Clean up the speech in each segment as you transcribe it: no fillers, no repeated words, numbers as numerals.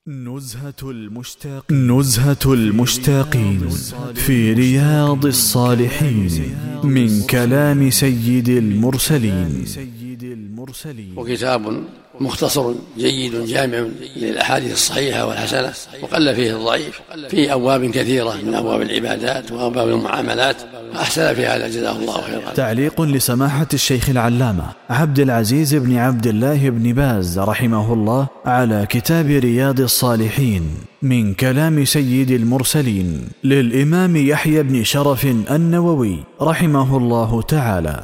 نزهة المشتاقين في رياض الصالحين من كلام سيد المرسلين. وكتاب مختصر جيد جامع للأحاديث الصحيحة والحسنة، وقل فيه الضعيف في أبواب كثيرة من أبواب العبادات وأبواب المعاملات، أحسن في هذا جزاه الله خيرا. تعليق لسماحة الشيخ العلامة عبد العزيز بن عبد الله بن باز رحمه الله على كتاب رياض الصالحين من كلام سيد المرسلين للإمام يحيى بن شرف النووي رحمه الله تعالى.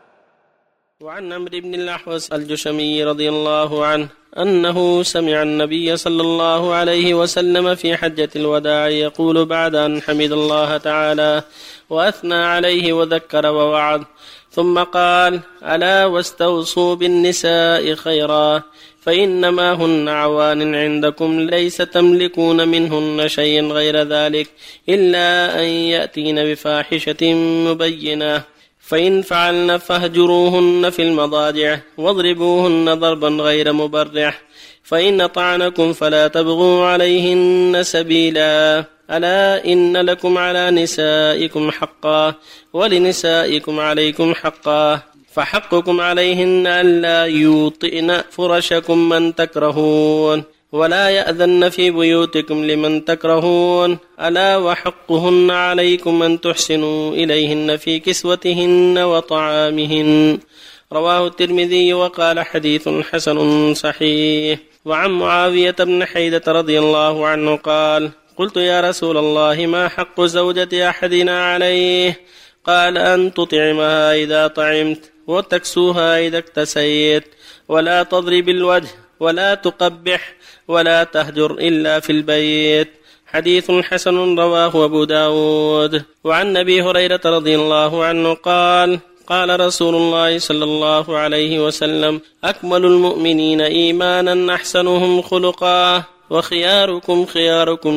وعن عمرو بن الأحوص الجشمي رضي الله عنه أنه سمع النبي صلى الله عليه وسلم في حجة الوداع يقول بعد أن حمد الله تعالى وأثنى عليه وذكر ووعظ، ثم قال: ألا واستوصوا بالنساء خيرا، فإنما هن عوان عندكم ليس تملكون منهن شيئا غير ذلك إلا أن يأتين بفاحشة مبينة، فإن فعلن فاهجروهن في المضاجع واضربوهن ضربا غير مبرح، فإن طعنكم فلا تبغوا عليهن سبيلا، ألا إن لكم على نسائكم حقا ولنسائكم عليكم حقا، فحقكم عليهن ألا يوطئن فرشكم من تكرهون ولا يأذن في بيوتكم لمن تكرهون، ألا وحقهن عليكم أن تحسنوا إليهن في كسوتهن وطعامهن. رواه الترمذي وقال حديث حسن صحيح. وعن معاوية بن حيدة رضي الله عنه قال: قلت يا رسول الله ما حق زوجة أحدنا عليه؟ قال: أن تطعمها إذا طعمت وتكسوها إذا اكتسيت، ولا تضرب الوجه ولا تقبح ولا تهجر إلا في البيت. حديث حسن رواه أبو داود. وعن أبي هريرة رضي الله عنه قال: قال رسول الله صلى الله عليه وسلم: أكمل المؤمنين إيمانا أحسنهم خلقا، وخياركم خياركم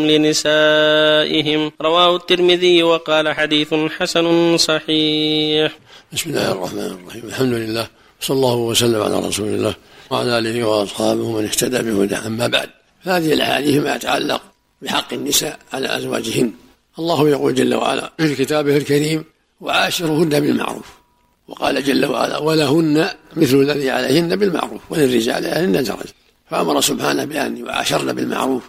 لنسائهم. رواه الترمذي وقال حديث حسن صحيح. بسم الله الرحمن الرحيم. الحمد لله، صلى الله وسلم على رسول الله وعلى آله وأصحابه من اهتدى بهداه. أما بعد، هذه الأحاديث ما يتعلق بحق النساء على أزواجهن. الله يقول جل وعلا في كتابه الكريم: وعاشرهن بالمعروف. وقال جل وعلا: ولهن مثل الذي عليهن بالمعروف وللرجال عليهن درجة. فأمر سبحانه بأن يعاشرن بالمعروف،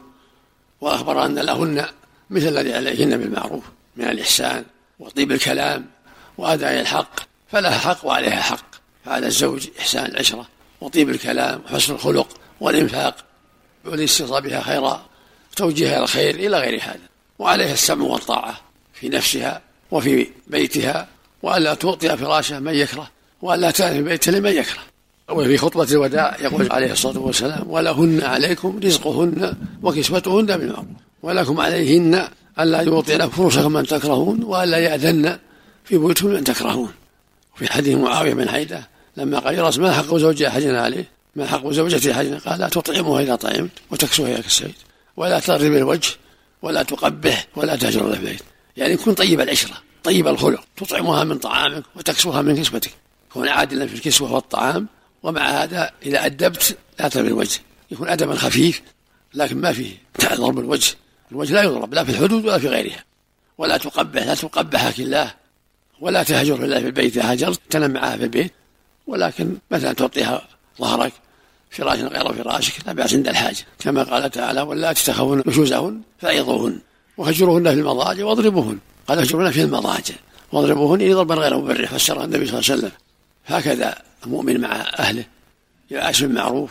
وأخبر أن لهن مثل الذي عليهن بالمعروف من الإحسان وطيب الكلام وأداء الحق، فلها حق وعليها حق. فعلى الزوج إحسان العشرة وطيب الكلام وحسن الخلق والإنفاق والاستيصال خيرا وتوجيهها إلى الخير إلى غير هذا. وعليها السمع والطاعة في نفسها وفي بيتها، وألا توطئ فراشه من يكره، وألا تأتي في بيته لمن يكره. وفي خطبة الوداع يقول عليه الصلاة والسلام: ولهن عليكم رزقهن وكسوتهن بالمعروف، ولكم عليهن ألا يوطئن فرشكم من تكرهون، وألا يأذن في بيوتكم من تكرهون. وفي حديث معاوية بن حيدة لما قال: يا رسول ما حق زوجة أحدنا عليه؟ ما حق زوجتي أحدنا؟ قال: لا تطعمها إذا طعمت وتكسوها إذا كسيت، ولا تضرب الوجه ولا تقبح ولا تهجر البيت. يعني كن طيب العشرة طيب الخلق، تطعمها من طعامك وتكسوها من كسوتك، كن عادلا في الكسوة والطعام. ومع هذا إذا أدبت لا تضرب الوجه، يكون أدبا خفيف، لكن ما فيه ضرب الوجه. الوجه لا يضرب لا في الحدود ولا في غيرها. ولا تقبح، لا تقبحك الله، ولا تهجر إلا في البيت. هجرت تنام معها في البيت، ولكن مثلا تعطيها ظهرك فراشا غير فراشك لا بأس عند الحاجة، كما قال تعالى: ولا تتخذون نشوزهن فعظوهن وهجروهن في المضاجع واضربوهن. قال: هجروهن في المضاجع واضربوهن ضربا غير مبرح، فسرها النبي صلى الله عليه وسلم. هكذا المؤمن مع أهله يعاش بالمعروف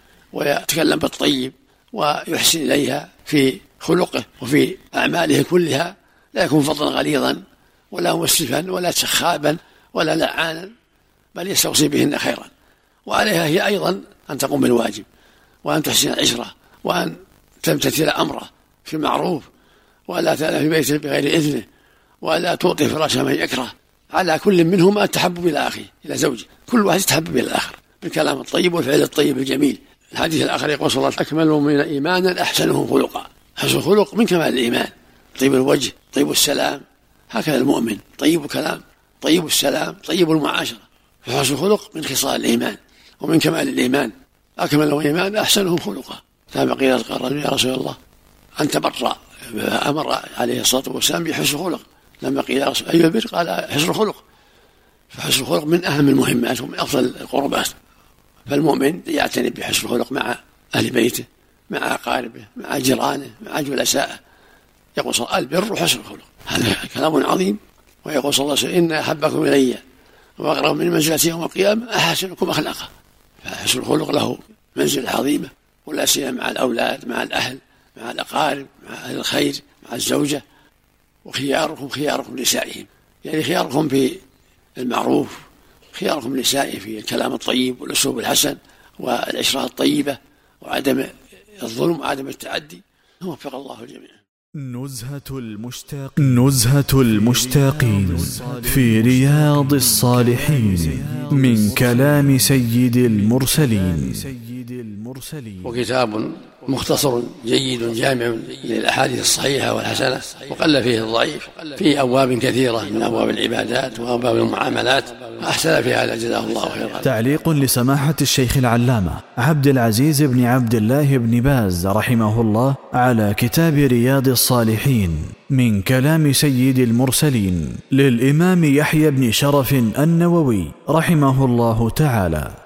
ويتكلم بالطيب ويحسن إليها في خلقه وفي أعماله كلها، لا يكون فظا غليظا ولا مسرفا ولا سخابا ولا لعانا، بل يستوصي بهن خيرا. وعليها هي أيضا أن تقوم بالواجب، وأن تحسن العشرة، وأن تمتثل أمره في المعروف، ولا تألف في بيته بغير إذنه، ولا توطي فراشه من يكره. على كل منهما التحبب إلى أخيه إلى زوجه، كل واحد يتحبب إلى الآخر بالكلام الطيب والفعل الطيب الجميل. الحديث الآخر يقول صلى الله عليه وسلم: أكمل المؤمنين إيمانا أحسنهم خلقا. حسن الخلق من كمال الإيمان، طيب الوجه طيب السلام. هكذا المؤمن طيب الكلام طيب السلام طيب المعاشرة. فحسن الخلق من خصال الإيمان ومن كمال الإيمان. أكمل الإيمان أحسنهم خلقا. لما قيل قال يا رسول الله أنت برا، أمر عليه الصلاة والسلام بحسن الخلق. لما قيل يا رسول أي البر قال حسن الخلق. فحسن الخلق من أهم المهمات ومن أفضل القربات، فالمؤمن يعتني بحسن الخلق مع أهل بيته، مع أقاربه، مع جيرانه، مع جلسائه. يقول صلى الله عليه وسلم البر حسن الخلق، هذا كلام عظيم. ويقول صلى الله عليه وسلم إن أحبكم إلي وأقرب من منزلتي يوم القيامة أحسنكم أخلاقا. فحسن الخلق له منزلة عظيمة، ولا سيما مع الأولاد، مع الأهل، مع الأقارب، مع أهل الخير، مع الزوجة. وخياركم خياركم لنسائهم، يعني خياركم في المعروف، خياركم لنسائه في الكلام الطيب والأسلوب الحسن والعشرة الطيبة وعدم الظلم وعدم التعدي. وفق الله الجميع. نزهة المشتاقين في رياض الصالحين من كلام سيد المرسلين. وكتاب مختصر جيد جامع للأحاديث الصحيحة والحسنة، وقل فيه الضعيف، في أبواب كثيرة من أبواب العبادات وأبواب المعاملات، أحسن في هذا جزاه الله خيرا. تعليق لسماحة الشيخ العلامة عبد العزيز بن عبد الله بن باز رحمه الله على كتاب رياض الصالحين من كلام سيد المرسلين للإمام يحيى بن شرف النووي رحمه الله تعالى.